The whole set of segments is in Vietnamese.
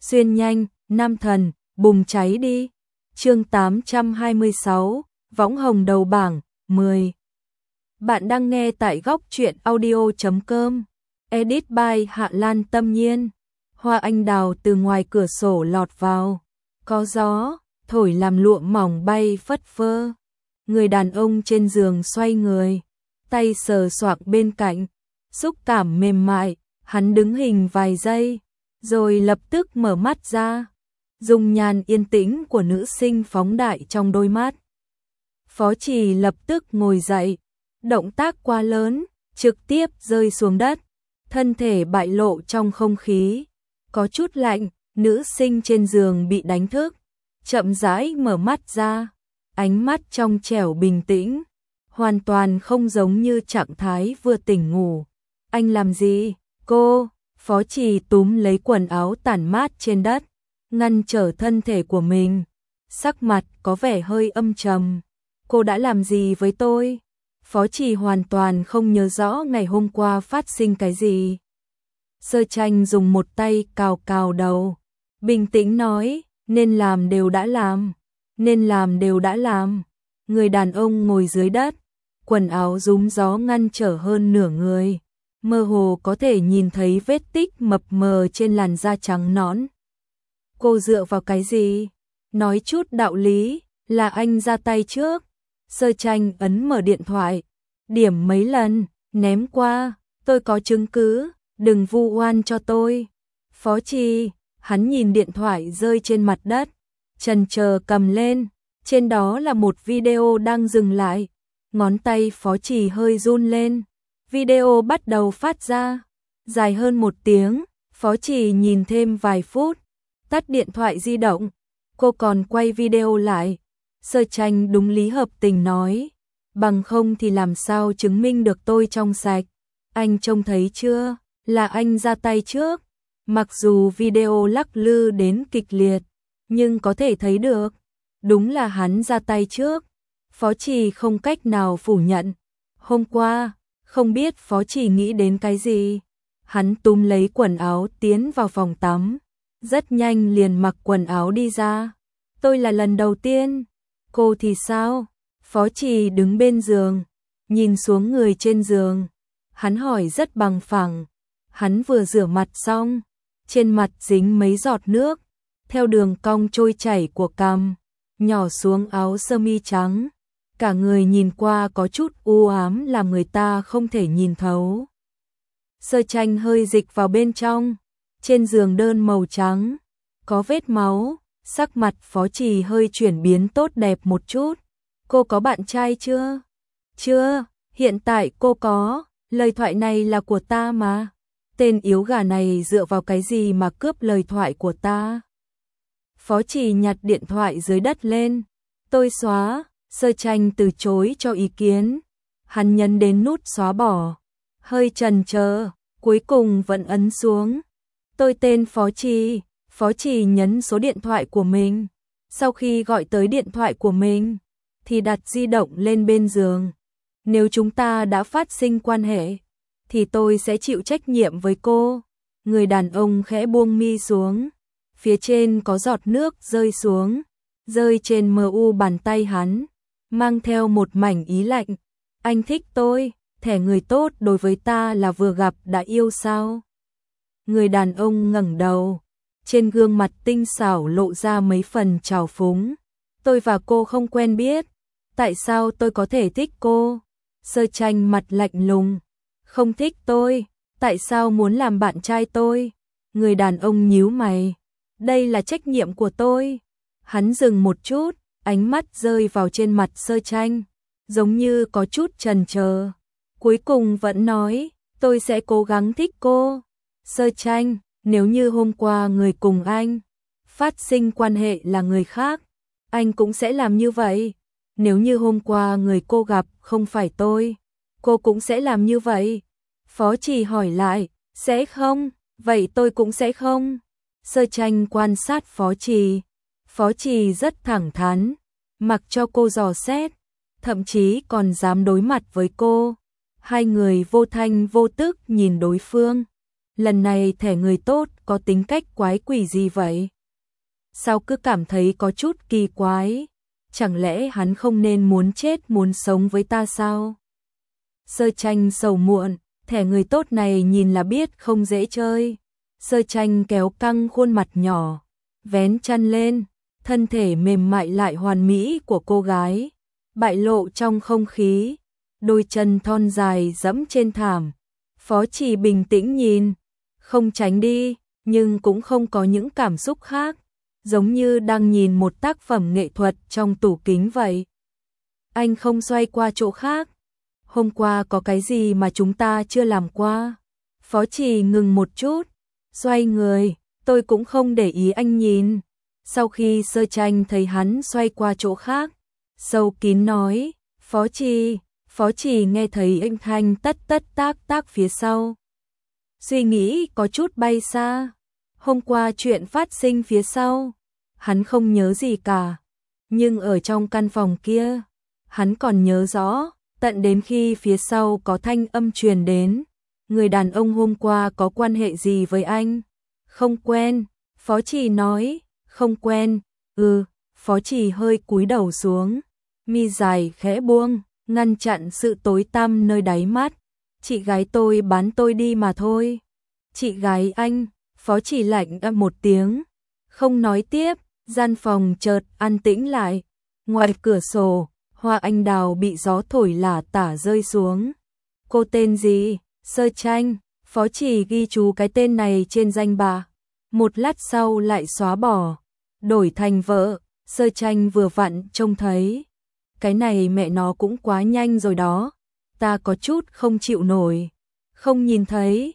xuyên nhanh, nam thần, bùng cháy đi. Chương 826, võng hồng đầu bảng, 10. Bạn đang nghe tại góc truyện audio.com. Edit by Hạ Lan Tâm Nhiên. Hoa anh đào từ ngoài cửa sổ lọt vào. Có gió, thổi làm lụa mỏng bay phất phơ. Người đàn ông trên giường xoay người, tay sờ soạng bên cạnh, xúc cảm mềm mại, hắn đứng hình vài giây, rồi lập tức mở mắt ra. Dung nhan yên tĩnh của nữ sinh phóng đại trong đôi mắt. Phó Trì lập tức ngồi dậy, động tác quá lớn, trực tiếp rơi xuống đất, thân thể bại lộ trong không khí, có chút lạnh. Nữ sinh trên giường bị đánh thức, chậm rãi mở mắt ra, ánh mắt trong trẻo bình tĩnh, hoàn toàn không giống như trạng thái vừa tỉnh ngủ. Anh làm gì? Cô, Phó Trì túm lấy quần áo tản mát trên đất, ngăn trở thân thể của mình, sắc mặt có vẻ hơi âm trầm. Cô đã làm gì với tôi? Phó Trì hoàn toàn không nhớ rõ ngày hôm qua phát sinh cái gì. Sơ Tranh dùng một tay cào cào đầu, bình tĩnh nói, nên làm đều đã làm, nên làm đều đã làm. Người đàn ông ngồi dưới đất, quần áo rúm gió ngăn trở hơn nửa người, mơ hồ có thể nhìn thấy vết tích mập mờ trên làn da trắng nõn. Cô dựa vào cái gì? Nói chút đạo lý, là anh ra tay trước. Sơ Tranh ấn mở điện thoại, điểm mấy lần, ném qua, tôi có chứng cứ, đừng vu oan cho tôi. Phó Trì, hắn nhìn điện thoại rơi trên mặt đất, chần chờ cầm lên, trên đó là một video đang dừng lại. Ngón tay Phó Trì hơi run lên, video bắt đầu phát ra, dài hơn 1 tiếng. Phó Trì nhìn thêm vài phút, tắt điện thoại di động, cô còn quay video lại. Sơ Tranh đúng lý hợp tình nói, bằng không thì làm sao chứng minh được tôi trong sạch. Anh trông thấy chưa, là anh ra tay trước. Mặc dù video lắc lư đến kịch liệt, nhưng có thể thấy được, đúng là hắn ra tay trước. Phó Trì không cách nào phủ nhận. Hôm qua, không biết Phó Trì nghĩ đến cái gì, hắn túm lấy quần áo tiến vào phòng tắm, rất nhanh liền mặc quần áo đi ra. Tôi là lần đầu tiên. Cô thì sao? Phó Trì đứng bên giường, nhìn xuống người trên giường, hắn hỏi rất bằng phẳng. Hắn vừa rửa mặt xong, trên mặt dính mấy giọt nước, theo đường cong trôi chảy của cằm, nhỏ xuống áo sơ mi trắng. Cả người nhìn qua có chút u ám làm người ta không thể nhìn thấu. Sơ Tranh hơi dịch vào bên trong, trên giường đơn màu trắng, có vết máu, sắc mặt Phó Trì hơi chuyển biến tốt đẹp một chút. Cô có bạn trai chưa? Chưa, hiện tại cô có, lời thoại này là của ta mà. Tên yếu gà này dựa vào cái gì mà cướp lời thoại của ta? Phó Trì nhặt điện thoại dưới đất lên. Tôi xóa. Sơ Tranh từ chối cho ý kiến. Hắn nhấn đến nút xóa bỏ, hơi chần chờ, cuối cùng vẫn ấn xuống. Tôi tên Phó Trì. Phó Trì nhấn số điện thoại của mình. Sau khi gọi tới điện thoại của mình, thì đặt di động lên bên giường. Nếu chúng ta đã phát sinh quan hệ, thì tôi sẽ chịu trách nhiệm với cô. Người đàn ông khẽ buông mi xuống, phía trên có giọt nước rơi xuống, rơi trên mu bàn tay hắn, mang theo một mảnh ý lạnh. Anh thích tôi, thẻ người tốt đối với ta là vừa gặp đã yêu sao? Người đàn ông ngẩng đầu, trên gương mặt tinh xảo lộ ra mấy phần trào phúng. Tôi và cô không quen biết, tại sao tôi có thể thích cô? Sơ Tranh mặt lạnh lùng. Không thích tôi, tại sao muốn làm bạn trai tôi? Người đàn ông nhíu mày. Đây là trách nhiệm của tôi. Hắn dừng một chút, ánh mắt rơi vào trên mặt Sơ Tranh, giống như có chút chần chờ. Cuối cùng vẫn nói, tôi sẽ cố gắng thích cô. Sơ Tranh, nếu như hôm qua người cùng anh phát sinh quan hệ là người khác, anh cũng sẽ làm như vậy. Nếu như hôm qua người cô gặp không phải tôi, cô cũng sẽ làm như vậy. Phó Trì hỏi lại, sẽ không? Vậy tôi cũng sẽ không. Sơ Tranh quan sát Phó Trì. Phó Trì rất thẳng thắn, mặc cho cô dò xét, thậm chí còn dám đối mặt với cô. Hai người vô thanh vô tức nhìn đối phương. Lần này thẻ người tốt có tính cách quái quỷ gì vậy? Sao cứ cảm thấy có chút kỳ quái? Chẳng lẽ hắn không nên muốn chết muốn sống với ta sao? Sơ Tranh sầu muộn, thẻ người tốt này nhìn là biết không dễ chơi. Sơ Tranh kéo căng khuôn mặt nhỏ, vén chăn lên, thân thể mềm mại lại hoàn mỹ của cô gái, bại lộ trong không khí, đôi chân thon dài dẫm trên thảm. Phó Chỉ bình tĩnh nhìn, không tránh đi, nhưng cũng không có những cảm xúc khác, giống như đang nhìn một tác phẩm nghệ thuật trong tủ kính vậy. Anh không xoay qua chỗ khác. Hôm qua có cái gì mà chúng ta chưa làm qua? Phó Chỉ ngừng một chút, xoay người, tôi cũng không để ý anh nhìn. Sau khi Sơ Tranh thấy hắn xoay qua chỗ khác, sâu kín nói, Phó Chỉ nghe thấy âm thanh tất tất tác tác phía sau. Suy nghĩ có chút bay xa. Hôm qua chuyện phát sinh phía sau, hắn không nhớ gì cả. Nhưng ở trong căn phòng kia, hắn còn nhớ rõ, tận đến khi phía sau có thanh âm truyền đến. Người đàn ông hôm qua có quan hệ gì với anh? Không quen, Phó Chỉ nói, không quen, Phó Chỉ hơi cúi đầu xuống, mi dài khẽ buông, ngăn chặn sự tối tăm nơi đáy mắt. Chị gái tôi bán tôi đi mà thôi. Chị gái anh, Phó Chỉ lạnh một tiếng, không nói tiếp, gian phòng chợt an tĩnh lại. Ngoài cửa sổ, hoa anh đào bị gió thổi lả tả rơi xuống. Cô tên gì? Sơ Tranh. Phó Chỉ ghi chú cái tên này trên danh bạ. Một lát sau lại xóa bỏ, đổi thành vợ. Sơ Tranh vừa vặn trông thấy. Cái này mẹ nó cũng quá nhanh rồi đó. Ta có chút không chịu nổi. Không nhìn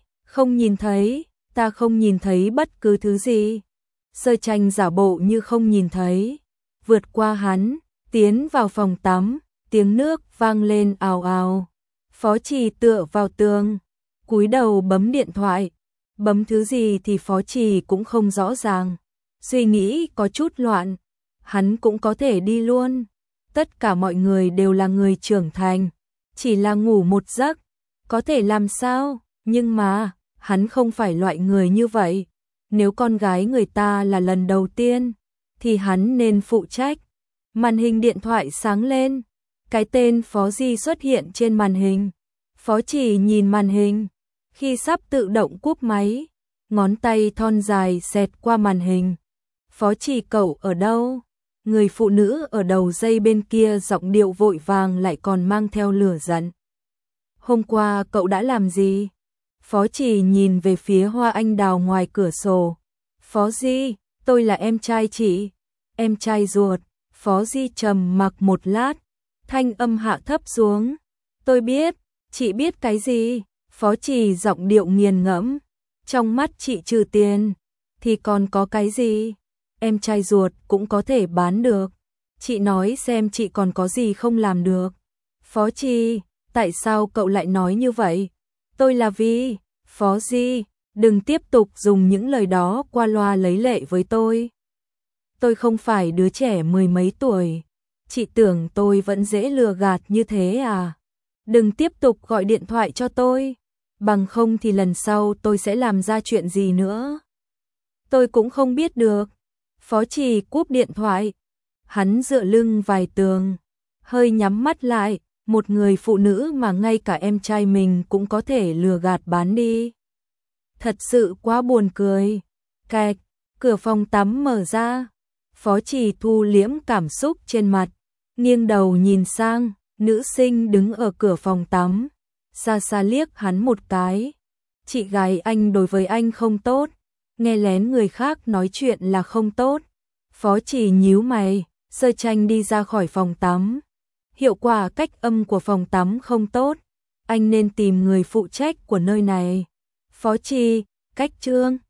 thấy, ta không nhìn thấy bất cứ thứ gì. Sơ Tranh giả bộ như không nhìn thấy, vượt qua hắn, tiến vào phòng tắm, tiếng nước vang lên ào ào. Phó Chỉ tựa vào tường, cúi đầu bấm điện thoại, bấm thứ gì thì Phó Chỉ cũng không rõ ràng, suy nghĩ có chút loạn, hắn cũng có thể đi luôn. Tất cả mọi người đều là người trưởng thành, chỉ là ngủ một giấc, có thể làm sao, nhưng mà, hắn không phải loại người như vậy. Nếu con gái người ta là lần đầu tiên, thì hắn nên phụ trách. Màn hình điện thoại sáng lên, cái tên Phó Di xuất hiện trên màn hình. Phó Chỉ nhìn màn hình, khi sắp tự động cúp máy, ngón tay thon dài xẹt qua màn hình. Phó Chỉ cậu ở đâu? Người phụ nữ ở đầu dây bên kia giọng điệu vội vàng lại còn mang theo lửa giận. Hôm qua cậu đã làm gì? Phó Chỉ nhìn về phía hoa anh đào ngoài cửa sổ. Phó Di, tôi là em trai chị. Em trai ruột. Phó Di trầm mặc một lát, thanh âm hạ thấp xuống. Tôi biết, chị biết cái gì? Phó Chỉ giọng điệu nghiền ngẫm. Trong mắt chị trừ tiền, thì còn có cái gì? Em trai ruột cũng có thể bán được. Chị nói xem chị còn có gì không làm được. Phó Chỉ, tại sao cậu lại nói như vậy? Tôi là Vi. Phó Di, đừng tiếp tục dùng những lời đó qua loa lấy lệ với tôi. Tôi không phải đứa trẻ mười mấy tuổi. Chị tưởng tôi vẫn dễ lừa gạt như thế à? Đừng tiếp tục gọi điện thoại cho tôi. Bằng không thì lần sau tôi sẽ làm ra chuyện gì nữa. Tôi cũng không biết được. Phó Chỉ cúp điện thoại. Hắn dựa lưng vài tường, hơi nhắm mắt lại. Một người phụ nữ mà ngay cả em trai mình cũng có thể lừa gạt bán đi. Thật sự quá buồn cười. Cạch, cửa phòng tắm mở ra. Phó Chỉ thu liễm cảm xúc trên mặt, nghiêng đầu nhìn sang, nữ sinh đứng ở cửa phòng tắm, xa xa liếc hắn một cái. Chị gái anh đối với anh không tốt, nghe lén người khác nói chuyện là không tốt. Phó Chỉ nhíu mày, Sơ Tranh đi ra khỏi phòng tắm. Hiệu quả cách âm của phòng tắm không tốt, anh nên tìm người phụ trách của nơi này. Phó Chỉ, cách chương